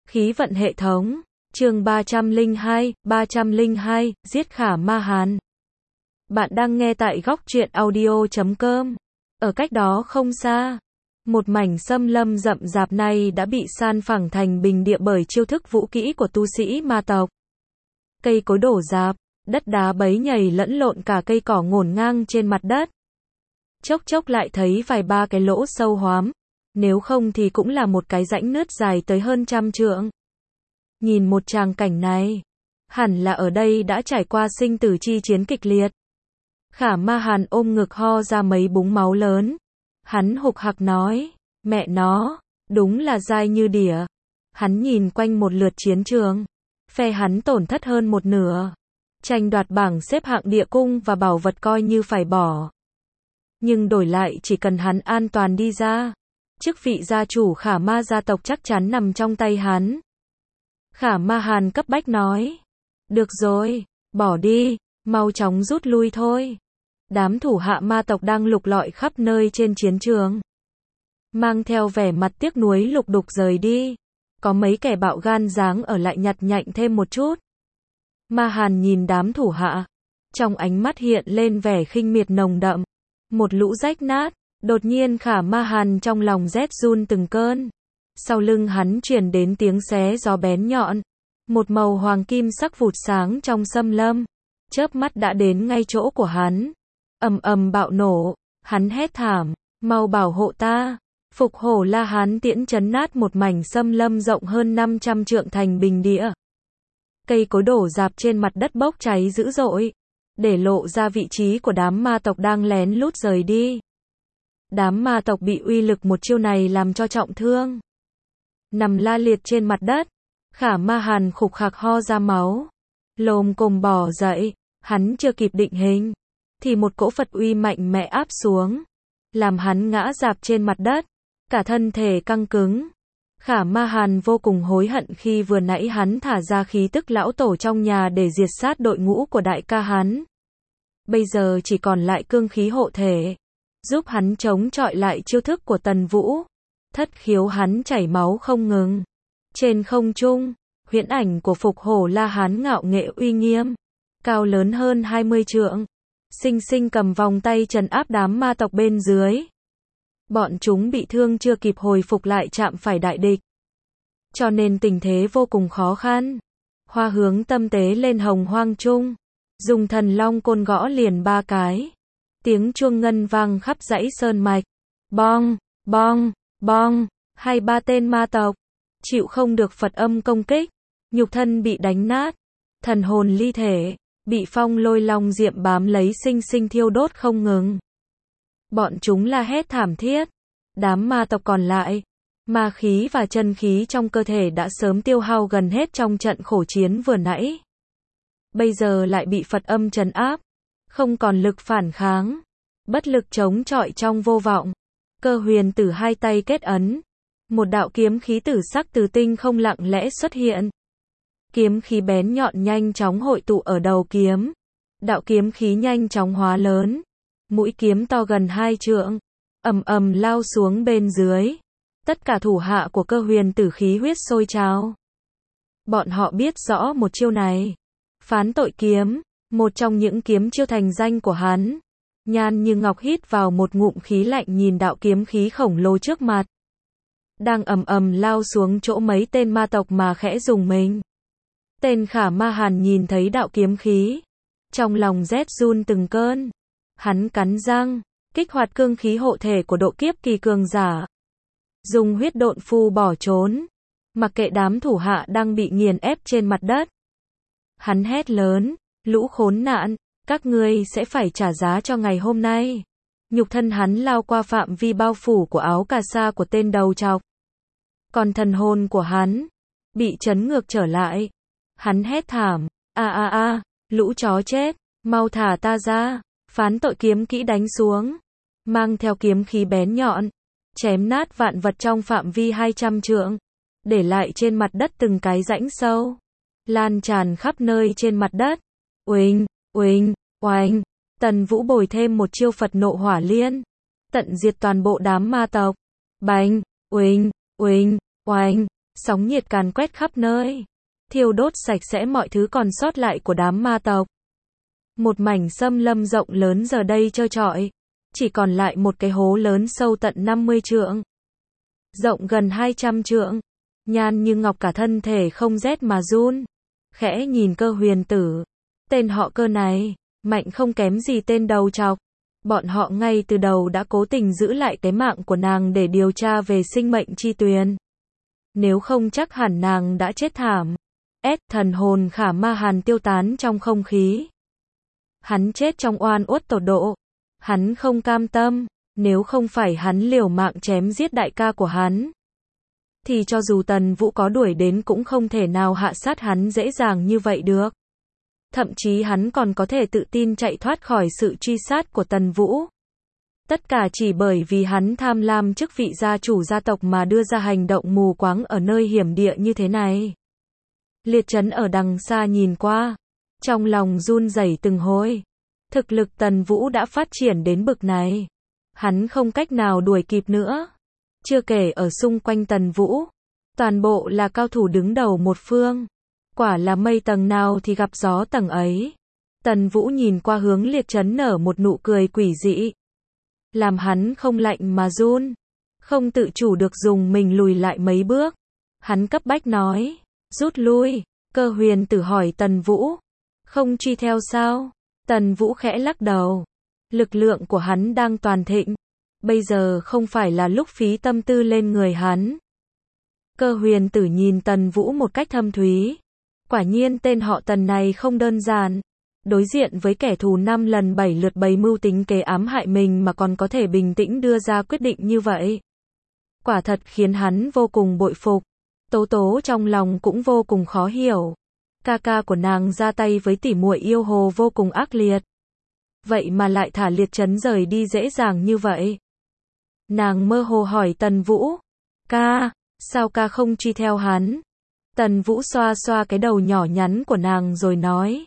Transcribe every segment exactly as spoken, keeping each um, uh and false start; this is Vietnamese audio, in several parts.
Khí vận hệ thống. Chương ba trăm lẻ hai, ba trăm lẻ hai, giết Khả Ma Hàn. Bạn đang nghe tại góc truyện audio chấm com. Ở cách đó không xa, một mảnh xâm lâm rậm rạp này đã bị san phẳng thành bình địa bởi chiêu thức vũ kỹ của tu sĩ ma tộc. Cây cối đổ rạp, đất đá bấy nhầy lẫn lộn, cả cây cỏ ngổn ngang trên mặt đất. Chốc chốc lại thấy vài ba cái lỗ sâu hoắm, nếu không thì cũng là một cái rãnh nứt dài tới hơn trăm trượng. Nhìn một tràng cảnh này, hẳn là ở đây đã trải qua sinh tử chi chiến kịch liệt. Khả Ma Hàn ôm ngực ho ra mấy búng máu lớn. Hắn hục hặc nói, mẹ nó, đúng là dai như đỉa. Hắn nhìn quanh một lượt chiến trường, phe hắn tổn thất hơn một nửa. Tranh đoạt bảng xếp hạng địa cung và bảo vật coi như phải bỏ. Nhưng đổi lại chỉ cần hắn an toàn đi ra, chức vị gia chủ Khả Ma gia tộc chắc chắn nằm trong tay hắn. Khả Ma Hàn cấp bách nói, được rồi, bỏ đi, mau chóng rút lui thôi. Đám thủ hạ ma tộc đang lục lọi khắp nơi trên chiến trường, mang theo vẻ mặt tiếc nuối lục đục rời đi. Có mấy kẻ bạo gan dáng ở lại nhặt nhạnh thêm một chút. Ma Hàn nhìn đám thủ hạ, trong ánh mắt hiện lên vẻ khinh miệt nồng đậm. Một lũ rách nát. Đột nhiên Khả Ma Hàn trong lòng rét run từng cơn. Sau lưng hắn truyền đến tiếng xé gió bén nhọn. Một màu hoàng kim sắc vụt sáng trong xâm lâm, chớp mắt đã đến ngay chỗ của hắn. Ầm ầm bạo nổ, hắn hét thảm, mau bảo hộ ta. Phục Hổ La Hán tiễn chấn nát một mảnh xâm lâm rộng hơn năm trăm trượng thành bình địa. Cây cối đổ rạp trên mặt đất bốc cháy dữ dội, để lộ ra vị trí của đám ma tộc đang lén lút rời đi. Đám ma tộc bị uy lực một chiêu này làm cho trọng thương, nằm la liệt trên mặt đất. Khả Ma Hàn khục khạc ho ra máu, lồm cồm bò dậy. Hắn chưa kịp định hình, thì một cỗ Phật uy mạnh mẽ áp xuống, làm hắn ngã rạp trên mặt đất, cả thân thể căng cứng. Khả Ma Hàn vô cùng hối hận khi vừa nãy hắn thả ra khí tức lão tổ trong nhà để diệt sát đội ngũ của đại ca hắn. Bây giờ chỉ còn lại cương khí hộ thể, giúp hắn chống chọi lại chiêu thức của Tần Vũ. Thất khiếu hắn chảy máu không ngừng. Trên không trung, huyễn ảnh của Phục Hổ La Hán ngạo nghệ uy nghiêm, cao lớn hơn hai mươi trượng, xinh xinh cầm vòng tay trấn áp đám ma tộc bên dưới. Bọn chúng bị thương chưa kịp hồi phục lại chạm phải đại địch, cho nên tình thế vô cùng khó khăn. Hoa hướng tâm tế lên hồng hoang trung, dùng thần long côn gõ liền ba cái. Tiếng chuông ngân vang khắp dãy sơn mạch. Bong, bong, bong, hai ba tên ma tộc chịu không được Phật âm công kích, nhục thân bị đánh nát, thần hồn ly thể, bị phong lôi long diệm bám lấy sinh sinh thiêu đốt không ngừng. Bọn chúng la hét thảm thiết. Đám ma tộc còn lại, ma khí và chân khí trong cơ thể đã sớm tiêu hao gần hết trong trận khổ chiến vừa nãy. Bây giờ lại bị Phật âm trấn áp, không còn lực phản kháng, bất lực chống chọi trong vô vọng. Cơ Huyền Tử hai tay kết ấn, một đạo kiếm khí tử sắc từ tinh không lặng lẽ xuất hiện. Kiếm khí bén nhọn nhanh chóng hội tụ ở đầu kiếm. Đạo kiếm khí nhanh chóng hóa lớn, mũi kiếm to gần hai trượng, ầm ầm lao xuống bên dưới. Tất cả thủ hạ của Cơ Huyền Tử khí huyết sôi trào. Bọn họ biết rõ một chiêu này, Phán Tội Kiếm, một trong những kiếm chiêu thành danh của hắn. Nhan Như Ngọc hít vào một ngụm khí lạnh nhìn đạo kiếm khí khổng lồ trước mặt, đang ầm ầm lao xuống chỗ mấy tên ma tộc mà khẽ rùng mình. Tên Khả Ma Hàn nhìn thấy đạo kiếm khí, trong lòng rét run từng cơn. Hắn cắn răng, kích hoạt cương khí hộ thể của độ kiếp kỳ cường giả, dùng huyết độn phu bỏ trốn, mặc kệ đám thủ hạ đang bị nghiền ép trên mặt đất. Hắn hét lớn, lũ khốn nạn, các ngươi sẽ phải trả giá cho ngày hôm nay. Nhục thân hắn lao qua phạm vi bao phủ của áo cà sa của tên đầu trọc. Còn thần hồn của hắn bị chấn ngược trở lại. Hắn hét thảm, a a a, lũ chó chết, mau thả ta ra. Phán Tội kiếm kỹ đánh xuống, mang theo kiếm khí bén nhọn, chém nát vạn vật trong phạm vi hai trăm trượng, để lại trên mặt đất từng cái rãnh sâu, lan tràn khắp nơi trên mặt đất. Uỳnh, uỳnh, oanh, Tần Vũ bồi thêm một chiêu Phật nộ hỏa liên, tận diệt toàn bộ đám ma tộc. Bành, uỳnh, uỳnh, oanh, Sóng nhiệt càn quét khắp nơi, thiêu đốt sạch sẽ mọi thứ còn sót lại của đám ma tộc. Một mảnh xâm lâm rộng lớn giờ đây trơ trọi, chỉ còn lại một cái hố lớn sâu tận năm mươi trượng, rộng gần hai trăm trượng. Nhan Như Ngọc cả thân thể không rét mà run, khẽ nhìn Cơ Huyền Tử. Tên họ Cơ này, mạnh không kém gì tên đầu trọc. Bọn họ ngay từ đầu đã cố tình giữ lại cái mạng của nàng để điều tra về sinh mệnh chi tuyền. Nếu không chắc hẳn nàng đã chết thảm. S thần hồn Khả Ma Hàn tiêu tán trong không khí. Hắn chết trong oan uất tột độ. Hắn không cam tâm, nếu không phải hắn liều mạng chém giết đại ca của hắn, thì cho dù Tần Vũ có đuổi đến cũng không thể nào hạ sát hắn dễ dàng như vậy được. Thậm chí hắn còn có thể tự tin chạy thoát khỏi sự truy sát của Tần Vũ. Tất cả chỉ bởi vì hắn tham lam chức vị gia chủ gia tộc mà đưa ra hành động mù quáng ở nơi hiểm địa như thế này. Liệt Trấn ở đằng xa nhìn qua, trong lòng run rẩy từng hồi. Thực lực Tần Vũ đã phát triển đến bực này, hắn không cách nào đuổi kịp nữa. Chưa kể ở xung quanh Tần Vũ, toàn bộ là cao thủ đứng đầu một phương. Quả là mây tầng nào thì gặp gió tầng ấy. Tần Vũ nhìn qua hướng Liệt Trấn nở một nụ cười quỷ dị, làm hắn không lạnh mà run, không tự chủ được dùng mình lùi lại mấy bước. Hắn cấp bách nói, rút lui. Cơ Huyền Tử hỏi Tần Vũ, không truy theo sao? Tần Vũ khẽ lắc đầu, lực lượng của hắn đang toàn thịnh, bây giờ không phải là lúc phí tâm tư lên người hắn. Cơ Huyền Tử nhìn Tần Vũ một cách thâm thúy. Quả nhiên tên họ Tần này không đơn giản. Đối diện với kẻ thù năm lần bảy lượt bày mưu tính kế ám hại mình mà còn có thể bình tĩnh đưa ra quyết định như vậy. Quả thật khiến hắn vô cùng bội phục. Tố Tố trong lòng cũng vô cùng khó hiểu. Ca ca của nàng ra tay với tỷ muội yêu hồ vô cùng ác liệt. Vậy mà lại thả Liệt Trấn rời đi dễ dàng như vậy. Nàng mơ hồ hỏi Tần Vũ, ca, sao ca không truy theo hắn? Tần Vũ xoa xoa cái đầu nhỏ nhắn của nàng rồi nói,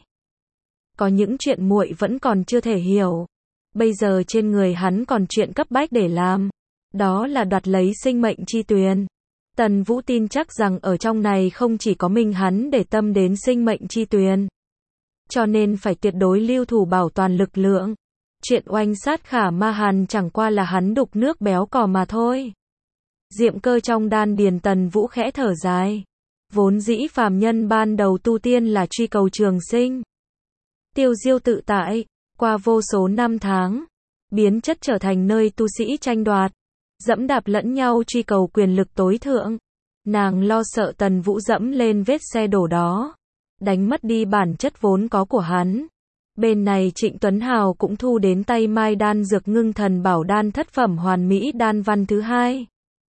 có những chuyện muội vẫn còn chưa thể hiểu. Bây giờ trên người hắn còn chuyện cấp bách để làm, đó là đoạt lấy sinh mệnh chi tuyền. Tần Vũ tin chắc rằng ở trong này không chỉ có mình hắn để tâm đến sinh mệnh chi tuyền, cho nên phải tuyệt đối lưu thủ bảo toàn lực lượng. Chuyện oanh sát Khả Ma Hàn chẳng qua là hắn đục nước béo cò mà thôi. Diệm cơ trong đan điền Tần Vũ khẽ thở dài. Vốn dĩ phàm nhân ban đầu tu tiên là truy cầu trường sinh, tiêu diêu tự tại, qua vô số năm tháng, biến chất trở thành nơi tu sĩ tranh đoạt, dẫm đạp lẫn nhau truy cầu quyền lực tối thượng. Nàng lo sợ Tần Vũ dẫm lên vết xe đổ đó, đánh mất đi bản chất vốn có của hắn. Bên này Trịnh Tuấn Hào cũng thu đến tay mai đan dược ngưng thần bảo đan thất phẩm hoàn mỹ đan văn thứ hai.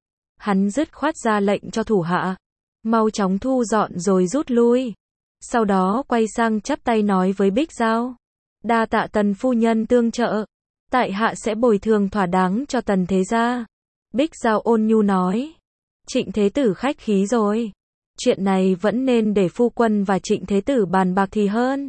Hắn dứt khoát ra lệnh cho thủ hạ, mau chóng thu dọn rồi rút lui. Sau đó quay sang chắp tay nói với Bích Giao, đa tạ Tần phu nhân tương trợ, tại hạ sẽ bồi thường thỏa đáng cho Tần thế gia. Bích Giao ôn nhu nói, Trịnh thế tử khách khí rồi, chuyện này vẫn nên để phu quân và Trịnh thế tử bàn bạc thì hơn.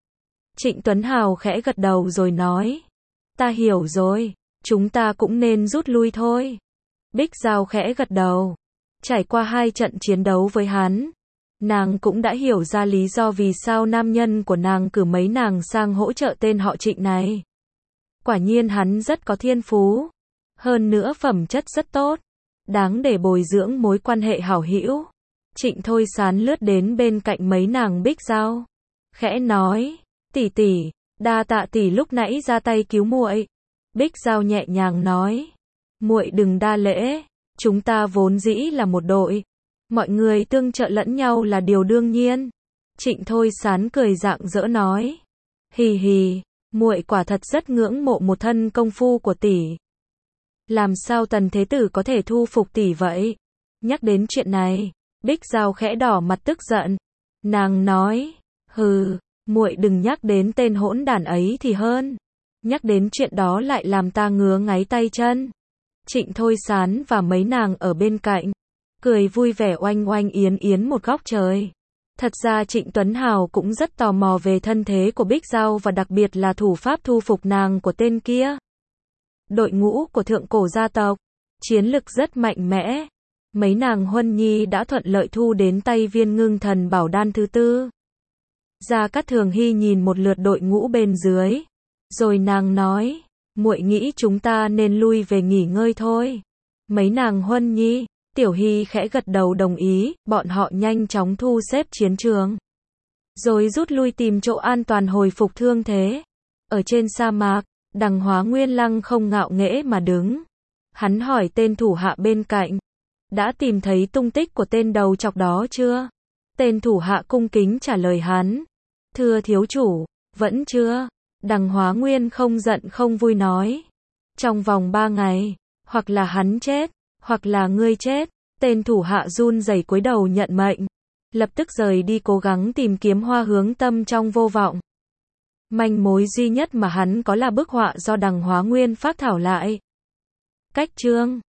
Trịnh Tuấn Hào khẽ gật đầu rồi nói, ta hiểu rồi, chúng ta cũng nên rút lui thôi. Bích Giao khẽ gật đầu. Trải qua hai trận chiến đấu với hắn, nàng cũng đã hiểu ra lý do vì sao nam nhân của nàng cử mấy nàng sang hỗ trợ tên họ Trịnh này. Quả nhiên hắn rất có thiên phú, hơn nữa phẩm chất rất tốt, đáng để bồi dưỡng mối quan hệ hảo hữu. Trịnh Thôi Sán lướt đến bên cạnh mấy nàng Bích Giao, khẽ nói, tỷ tỷ, đa tạ tỷ lúc nãy ra tay cứu muội. Bích Giao nhẹ nhàng nói, muội đừng đa lễ, chúng ta vốn dĩ là một đội, mọi người tương trợ lẫn nhau là điều đương nhiên. Trịnh Thôi Sán cười rạng rỡ nói, hì hì, muội quả thật rất ngưỡng mộ một thân công phu của tỷ. Làm sao Tần thế tử có thể thu phục tỷ vậy? Nhắc đến chuyện này, Bích Giao khẽ đỏ mặt tức giận. Nàng nói, hừ, muội đừng nhắc đến tên hỗn đản ấy thì hơn. Nhắc đến chuyện đó lại làm ta ngứa ngáy tay chân. Trịnh Thôi Sán và mấy nàng ở bên cạnh, cười vui vẻ oanh oanh yến yến một góc trời. Thật ra Trịnh Tuấn Hào cũng rất tò mò về thân thế của Bích Giao và đặc biệt là thủ pháp thu phục nàng của tên kia. Đội ngũ của thượng cổ gia tộc, chiến lực rất mạnh mẽ, mấy nàng Huân Nhi đã thuận lợi thu đến tay viên ngưng thần bảo đan thứ tư. Gia Cát Thường Hy nhìn một lượt đội ngũ bên dưới, rồi nàng nói, muội nghĩ chúng ta nên lui về nghỉ ngơi thôi. Mấy nàng Huân Nhi, Tiểu Hy khẽ gật đầu đồng ý, bọn họ nhanh chóng thu xếp chiến trường, rồi rút lui tìm chỗ an toàn hồi phục thương thế. Ở trên sa mạc, Đằng Hóa Nguyên Lăng không ngạo nghễ mà đứng. Hắn hỏi tên thủ hạ bên cạnh, đã tìm thấy tung tích của tên đầu chọc đó chưa? Tên thủ hạ cung kính trả lời hắn, thưa thiếu chủ, vẫn chưa. Đằng Hóa Nguyên không giận không vui nói, trong vòng ba ngày, hoặc là hắn chết, hoặc là ngươi chết. Tên thủ hạ run rẩy cúi đầu nhận mệnh, lập tức rời đi cố gắng tìm kiếm hoa hướng tâm trong vô vọng. Manh mối duy nhất mà hắn có là bức họa do Đằng Hóa Nguyên phác thảo lại. Cách chương